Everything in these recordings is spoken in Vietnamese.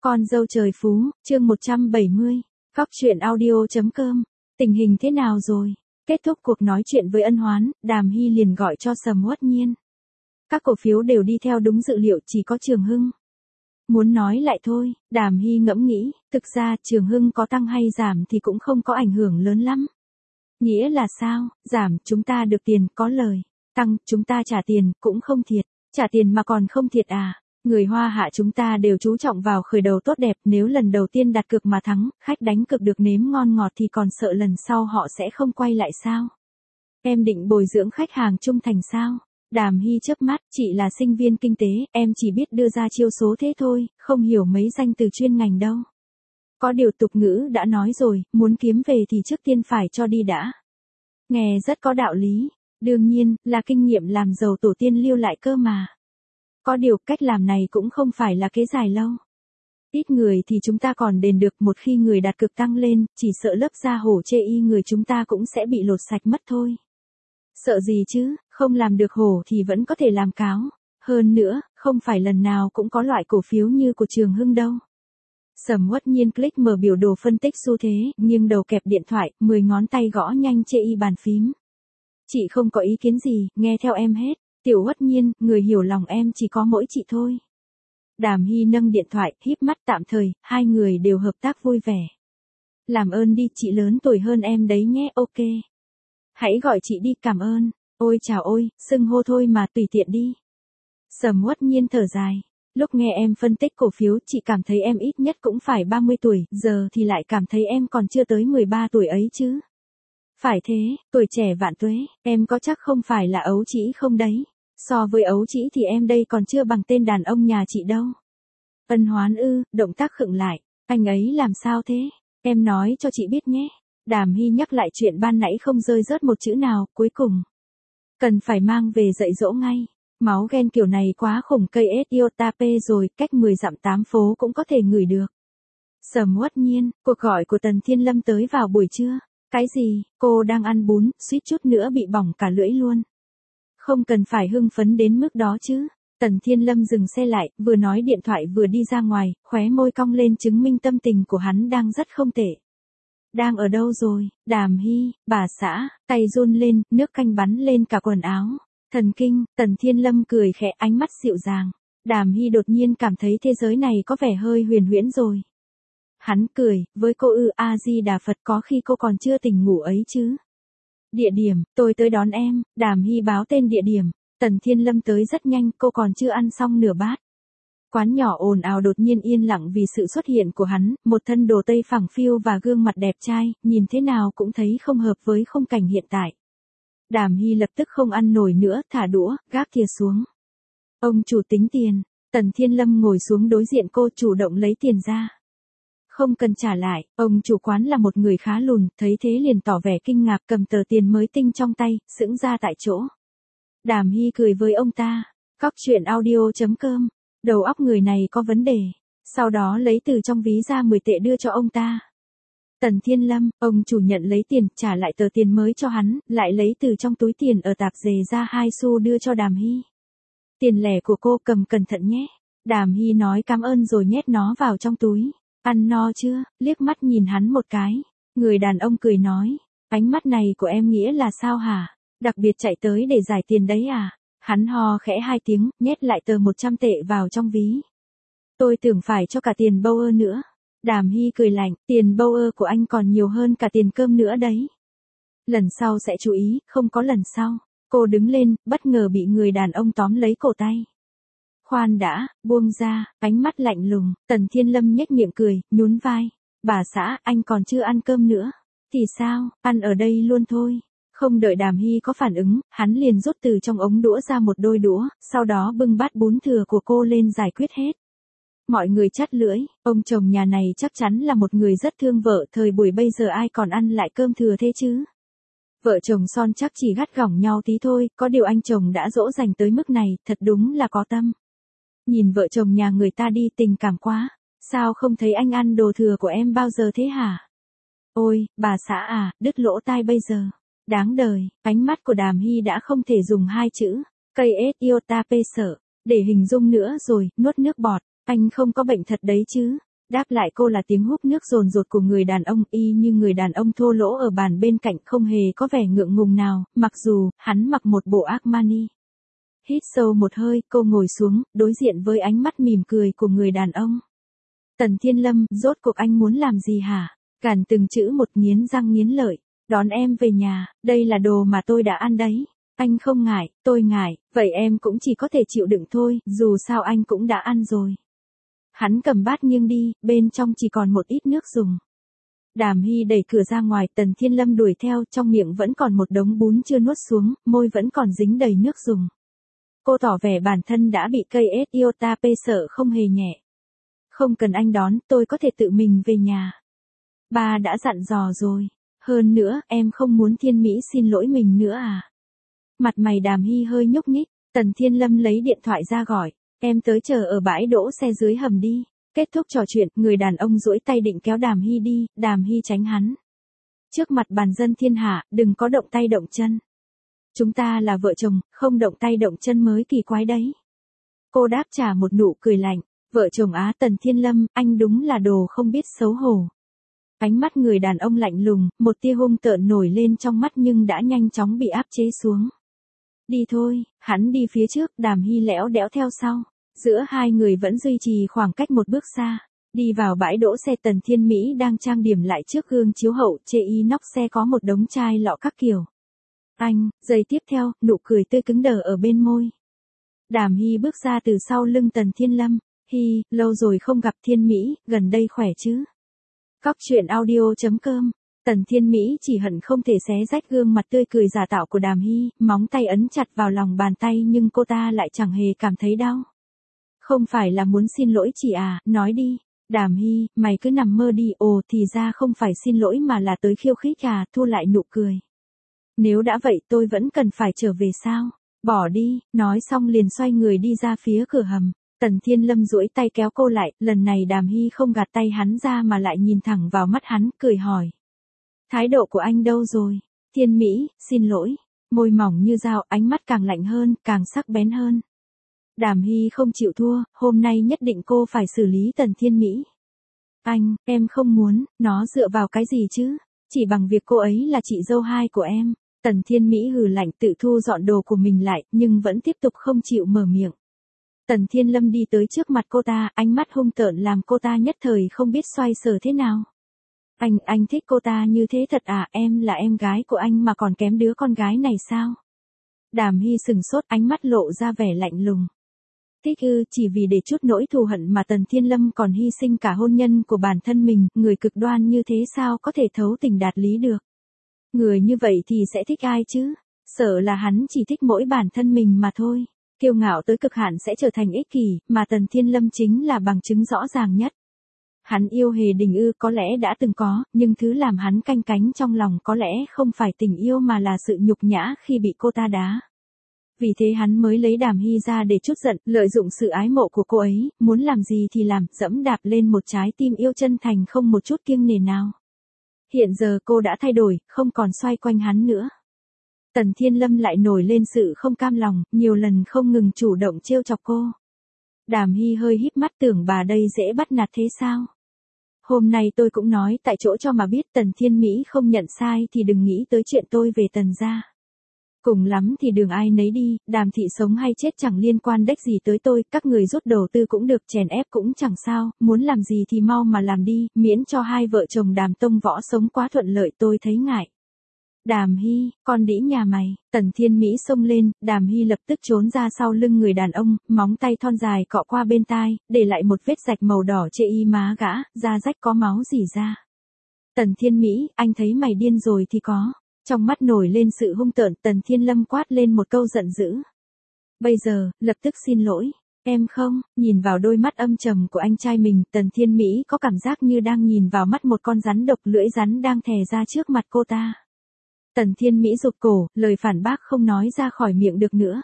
Con dâu trời phú, chương 170, Góc truyện audio.com. Tình hình thế nào rồi? Kết thúc cuộc nói chuyện với Ân Hoán, Đàm Hy liền gọi cho Sầm Uất Nhiên. Các cổ phiếu đều đi theo đúng dự liệu, chỉ có Trường Hưng muốn nói lại thôi. Đàm Hy ngẫm nghĩ, thực ra Trường Hưng có tăng hay giảm thì cũng không có ảnh hưởng lớn lắm. Nghĩa là sao? Giảm, chúng ta được tiền, có lời. Tăng, chúng ta trả tiền, cũng không thiệt. Trả tiền mà còn không thiệt à? Người Hoa Hạ chúng ta đều chú trọng vào khởi đầu tốt đẹp, nếu lần đầu tiên đặt cược mà thắng, khách đánh cược được nếm ngon ngọt thì còn sợ lần sau họ sẽ không quay lại sao? Em định bồi dưỡng khách hàng trung thành sao? Đàm Hy chớp mắt, chị là sinh viên kinh tế, em chỉ biết đưa ra chiêu số thế thôi, không hiểu mấy danh từ chuyên ngành đâu. Có điều tục ngữ đã nói rồi, muốn kiếm về thì trước tiên phải cho đi đã. Nghe rất có đạo lý, đương nhiên, là kinh nghiệm làm giàu tổ tiên lưu lại cơ mà. Có điều cách làm này cũng không phải là kế dài lâu. Ít người thì chúng ta còn đền được, một khi người đặt cược tăng lên, chỉ sợ lớp da hổ chê y người chúng ta cũng sẽ bị lột sạch mất thôi. Sợ gì chứ, không làm được hổ thì vẫn có thể làm cáo. Hơn nữa, không phải lần nào cũng có loại cổ phiếu như của Trường Hưng đâu. Sầm Uất Nhiên click mở biểu đồ phân tích xu thế, nhưng đầu kẹp điện thoại, 10 ngón tay gõ nhanh chê y bàn phím. Chị không có ý kiến gì, nghe theo em hết. Tiểu Uất Nhiên, người hiểu lòng em chỉ có mỗi chị thôi. Đàm Hy nâng điện thoại, híp mắt tạm thời, hai người đều hợp tác vui vẻ. Làm ơn đi, chị lớn tuổi hơn em đấy nhé, ok. Hãy gọi chị đi, cảm ơn. Ôi chào ôi, xưng hô thôi mà, tùy tiện đi. Sầm Uất Nhiên thở dài. Lúc nghe em phân tích cổ phiếu, chị cảm thấy em ít nhất cũng phải 30 tuổi, giờ thì lại cảm thấy em còn chưa tới 13 tuổi ấy chứ. Phải thế, tuổi trẻ vạn tuế, em có chắc không phải là ấu trĩ không đấy? So với ấu trĩ thì em đây còn chưa bằng tên đàn ông nhà chị đâu. Ân Hoán ư, động tác khựng lại, anh ấy làm sao thế? Em nói cho chị biết nhé. Đàm Hy nhắc lại chuyện ban nãy không rơi rớt một chữ nào, cuối cùng. Cần phải mang về dạy dỗ ngay. Máu ghen kiểu này quá khủng, cây Etiotape rồi, cách 10 dặm 8 phố cũng có thể ngửi được. Sầm Uất Nhiên, cuộc gọi của Tần Thiên Lâm tới vào buổi trưa. Cái gì, cô đang ăn bún, suýt chút nữa bị bỏng cả lưỡi luôn. Không cần phải hưng phấn đến mức đó chứ. Tần Thiên Lâm dừng xe lại, vừa nói điện thoại vừa đi ra ngoài, khóe môi cong lên chứng minh tâm tình của hắn đang rất không tệ. Đang ở đâu rồi? Đàm Hy, bà xã, tay run lên, nước canh bắn lên cả quần áo. Thần kinh, Tần Thiên Lâm cười khẽ, ánh mắt dịu dàng. Đàm Hy đột nhiên cảm thấy thế giới này có vẻ hơi huyền huyễn rồi. Hắn cười, với cô ư, A-di-đà Phật, có khi cô còn chưa tỉnh ngủ ấy chứ. Địa điểm, tôi tới đón em. Đàm Hy báo tên địa điểm. Tần Thiên Lâm tới rất nhanh, cô còn chưa ăn xong nửa bát. Quán nhỏ ồn ào đột nhiên yên lặng vì sự xuất hiện của hắn, một thân đồ tây phẳng phiu và gương mặt đẹp trai, nhìn thế nào cũng thấy không hợp với khung cảnh hiện tại. Đàm Hy lập tức không ăn nổi nữa, thả đũa, gác thìa xuống. Ông chủ tính tiền. Tần Thiên Lâm ngồi xuống đối diện cô, chủ động lấy tiền ra. Không cần trả lại, ông chủ quán là một người khá lùn, thấy thế liền tỏ vẻ kinh ngạc, cầm tờ tiền mới tinh trong tay, sững ra tại chỗ. Đàm Hy cười với ông ta. Góc truyện audio.com. Đầu óc người này có vấn đề. Sau đó lấy từ trong ví ra 10 tệ đưa cho ông ta. Tần Thiên Lâm, ông chủ nhận lấy tiền, trả lại tờ tiền mới cho hắn, lại lấy từ trong túi tiền ở tạp dề ra 2 xu đưa cho Đàm Hy. Tiền lẻ của cô, cầm cẩn thận nhé. Đàm Hy nói cảm ơn rồi nhét nó vào trong túi. Ăn no chưa? Liếc mắt nhìn hắn một cái. Người đàn ông cười nói. Ánh mắt này của em nghĩa là sao hả? Đặc biệt chạy tới để giải tiền đấy à? Hắn ho khẽ 2 tiếng, nhét lại tờ 100 tệ vào trong ví. Tôi tưởng phải cho cả tiền Bauer nữa. Đàm Hy cười lạnh, tiền Bauer của anh còn nhiều hơn cả tiền cơm nữa đấy. Lần sau sẽ chú ý, không có lần sau. Cô đứng lên, bất ngờ bị người đàn ông tóm lấy cổ tay. Khoan đã, buông ra, ánh mắt lạnh lùng. Tần Thiên Lâm nhếch miệng cười, nhún vai. Bà xã, anh còn chưa ăn cơm nữa. Thì sao, ăn ở đây luôn thôi. Không đợi Đàm Hy có phản ứng, hắn liền rút từ trong ống đũa ra một đôi đũa, sau đó bưng bát bún thừa của cô lên giải quyết hết. Mọi người chắt lưỡi, ông chồng nhà này chắc chắn là một người rất thương vợ, thời buổi bây giờ ai còn ăn lại cơm thừa thế chứ. Vợ chồng son chắc chỉ gắt gỏng nhau tí thôi, có điều anh chồng đã dỗ dành tới mức này, thật đúng là có tâm. Nhìn vợ chồng nhà người ta đi, tình cảm quá. Sao không thấy anh ăn đồ thừa của em bao giờ thế hả? Ôi, bà xã à, đứt lỗ tai bây giờ. Đáng đời, ánh mắt của Đàm Hy đã không thể dùng 2 chữ. Cây Etiotape sợ, để hình dung nữa rồi, nuốt nước bọt. Anh không có bệnh thật đấy chứ? Đáp lại cô là tiếng húp nước dồn dột của người đàn ông, y như người đàn ông thô lỗ ở bàn bên cạnh không hề có vẻ ngượng ngùng nào, mặc dù, hắn mặc một bộ Armani. Hít sâu một hơi, cô ngồi xuống, đối diện với ánh mắt mỉm cười của người đàn ông. Tần Thiên Lâm, rốt cuộc anh muốn làm gì hả? Gàn từng chữ một, nghiến răng nghiến lợi. Đón em về nhà, đây là đồ mà tôi đã ăn đấy. Anh không ngại, tôi ngại, vậy em cũng chỉ có thể chịu đựng thôi, dù sao anh cũng đã ăn rồi. Hắn cầm bát nghiêng đi, bên trong chỉ còn một ít nước dùng. Đàm Hy đẩy cửa ra ngoài, Tần Thiên Lâm đuổi theo, trong miệng vẫn còn một đống bún chưa nuốt xuống, môi vẫn còn dính đầy nước dùng. Cô tỏ vẻ bản thân đã bị cây iota p sợ không hề nhẹ. Không cần anh đón, tôi có thể tự mình về nhà. Ba đã dặn dò rồi. Hơn nữa, em không muốn Thiên Mỹ xin lỗi mình nữa à? Mặt mày Đàm Hy hơi nhúc nhích, Tần Thiên Lâm lấy điện thoại ra gọi. Em tới chờ ở bãi đỗ xe dưới hầm đi. Kết thúc trò chuyện, người đàn ông duỗi tay định kéo Đàm Hy đi, Đàm Hy tránh hắn. Trước mặt bàn dân thiên hạ, đừng có động tay động chân. Chúng ta là vợ chồng, không động tay động chân mới kỳ quái đấy. Cô đáp trả một nụ cười lạnh. Vợ chồng á, Tần Thiên Lâm, anh đúng là đồ không biết xấu hổ. Ánh mắt người đàn ông lạnh lùng, một tia hung tợn nổi lên trong mắt nhưng đã nhanh chóng bị áp chế xuống. Đi thôi, hắn đi phía trước, Đàm Hy lẽo đẽo theo sau. Giữa hai người vẫn duy trì khoảng cách một bước xa. Đi vào bãi đỗ xe, Tần Thiên Mỹ đang trang điểm lại trước gương chiếu hậu, chê inox xe có một đống chai lọ các kiểu. Anh, giây tiếp theo, nụ cười tươi cứng đờ ở bên môi. Đàm Hy bước ra từ sau lưng Tần Thiên Lâm. Hi, lâu rồi không gặp Thiên Mỹ, gần đây khỏe chứ? Cóc truyện audio.com. Tần Thiên Mỹ chỉ hận không thể xé rách gương mặt tươi cười giả tạo của Đàm Hy, móng tay ấn chặt vào lòng bàn tay nhưng cô ta lại chẳng hề cảm thấy đau. Không phải là muốn xin lỗi chị à, nói đi. Đàm Hy, mày cứ nằm mơ đi, ồ thì ra không phải xin lỗi mà là tới khiêu khích à, thu lại nụ cười. Nếu đã vậy tôi vẫn cần phải trở về sao? Bỏ đi, nói xong liền xoay người đi ra phía cửa hầm. Tần Thiên Lâm duỗi tay kéo cô lại, lần này Đàm Hy không gạt tay hắn ra mà lại nhìn thẳng vào mắt hắn, cười hỏi. Thái độ của anh đâu rồi? Thiên Mỹ, xin lỗi. Môi mỏng như dao, ánh mắt càng lạnh hơn, càng sắc bén hơn. Đàm Hy không chịu thua, hôm nay nhất định cô phải xử lý Tần Thiên Mỹ. Anh, em không muốn, nó dựa vào cái gì chứ? Chỉ bằng việc cô ấy là chị dâu hai của em. Tần Thiên Mỹ hừ lạnh tự thu dọn đồ của mình lại, nhưng vẫn tiếp tục không chịu mở miệng. Tần Thiên Lâm đi tới trước mặt cô ta, ánh mắt hung tợn làm cô ta nhất thời không biết xoay sở thế nào. Anh thích cô ta như thế thật à, em là em gái của anh mà còn kém đứa con gái này sao? Đàm Hy sừng sốt, ánh mắt lộ ra vẻ lạnh lùng. Thích ư, chỉ vì để chút nỗi thù hận mà Tần Thiên Lâm còn hy sinh cả hôn nhân của bản thân mình, người cực đoan như thế sao có thể thấu tình đạt lý được? Người như vậy thì sẽ thích ai chứ? Sợ là hắn chỉ thích mỗi bản thân mình mà thôi. Kiêu ngạo tới cực hạn sẽ trở thành ích kỷ, mà Tần Thiên Lâm chính là bằng chứng rõ ràng nhất. Hắn yêu Hề Đình ư, có lẽ đã từng có, nhưng thứ làm hắn canh cánh trong lòng có lẽ không phải tình yêu mà là sự nhục nhã khi bị cô ta đá. Vì thế hắn mới lấy Đàm Hy ra để trút giận, lợi dụng sự ái mộ của cô ấy, muốn làm gì thì làm, dẫm đạp lên một trái tim yêu chân thành không một chút kiêng nể nào. Hiện giờ cô đã thay đổi, không còn xoay quanh hắn nữa. Tần Thiên Lâm lại nổi lên sự không cam lòng, nhiều lần không ngừng chủ động trêu chọc cô. Đàm Hy hơi híp mắt, tưởng bà đây dễ bắt nạt thế sao? Hôm nay tôi cũng nói tại chỗ cho mà biết, Tần Thiên Mỹ không nhận sai thì đừng nghĩ tới chuyện tôi về Tần gia. Cùng lắm thì đường ai nấy đi, Đàm thị sống hay chết chẳng liên quan đếch gì tới tôi, các người rút đầu tư cũng được, chèn ép cũng chẳng sao, muốn làm gì thì mau mà làm đi, miễn cho hai vợ chồng Đàm Tông Võ sống quá thuận lợi tôi thấy ngại. Đàm Hy, con đĩ nhà mày. Tần Thiên Mỹ xông lên, Đàm Hy lập tức trốn ra sau lưng người đàn ông, móng tay thon dài cọ qua bên tai, để lại một vết rạch màu đỏ trên y má gã, da rách có máu rỉ ra. Tần Thiên Mỹ, anh thấy mày điên rồi thì có. Trong mắt nổi lên sự hung tợn, Tần Thiên Lâm quát lên một câu giận dữ. Bây giờ, lập tức xin lỗi. Em không, nhìn vào đôi mắt âm trầm của anh trai mình, Tần Thiên Mỹ có cảm giác như đang nhìn vào mắt một con rắn độc, lưỡi rắn đang thè ra trước mặt cô ta. Tần Thiên Mỹ rụt cổ, lời phản bác không nói ra khỏi miệng được nữa.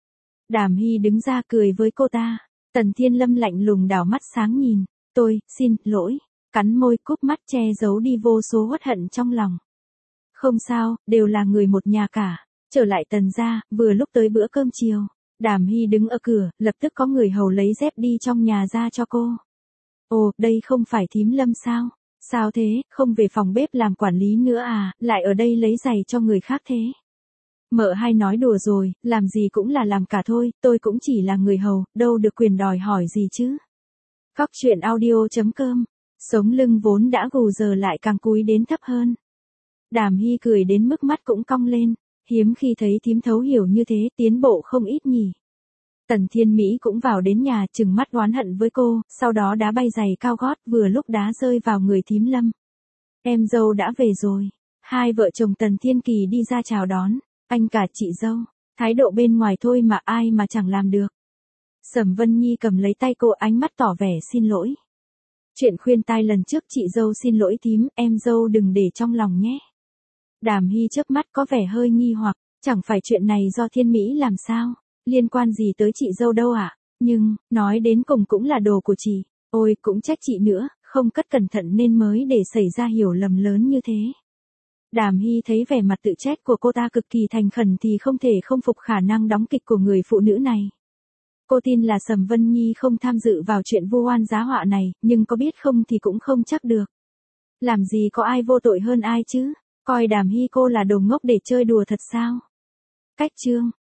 Đàm Hy đứng ra cười với cô ta. Tần Thiên Lâm lạnh lùng đảo mắt sáng nhìn. Tôi, xin lỗi. Cắn môi cúp mắt che giấu đi vô số uất hận trong lòng. Không sao, đều là người một nhà cả. Trở lại Tần gia, vừa lúc tới bữa cơm chiều. Đàm Hy đứng ở cửa, lập tức có người hầu lấy dép đi trong nhà ra cho cô. Ồ, đây không phải thím Lâm sao? Sao thế, không về phòng bếp làm quản lý nữa à, lại ở đây lấy giày cho người khác thế? Mợ hay nói đùa rồi, làm gì cũng là làm cả thôi, tôi cũng chỉ là người hầu, đâu được quyền đòi hỏi gì chứ. Cóc truyện audio.com. Sống lưng vốn đã gù giờ lại càng cúi đến thấp hơn. Đàm Hy cười đến mức mắt cũng cong lên, hiếm khi thấy thím thấu hiểu như thế, tiến bộ không ít nhỉ. Tần Thiên Mỹ cũng vào đến nhà trừng mắt oán hận với cô, sau đó đá bay giày cao gót vừa lúc đá rơi vào người thím Lâm. Em dâu đã về rồi. Hai vợ chồng Tần Thiên Kỳ đi ra chào đón, anh cả chị dâu. Thái độ bên ngoài thôi mà ai mà chẳng làm được. Sầm Vân Nhi cầm lấy tay cô ánh mắt tỏ vẻ xin lỗi. Chuyện khuyên tai lần trước chị dâu xin lỗi thím, em dâu đừng để trong lòng nhé. Đàm Hy chớp mắt có vẻ hơi nghi hoặc, chẳng phải chuyện này do Thiên Mỹ làm sao, liên quan gì tới chị dâu đâu ạ, nhưng, nói đến cùng cũng là đồ của chị, ôi cũng trách chị nữa, không cất cẩn thận nên mới để xảy ra hiểu lầm lớn như thế. Đàm Hy thấy vẻ mặt tự trách của cô ta cực kỳ thành khẩn thì không thể không phục khả năng đóng kịch của người phụ nữ này. Cô tin là Sầm Vân Nhi không tham dự vào chuyện vu oan giá họa này, nhưng có biết không thì cũng không chắc được. Làm gì có ai vô tội hơn ai chứ, coi Đàm Hy cô là đồ ngốc để chơi đùa thật sao? Cách chương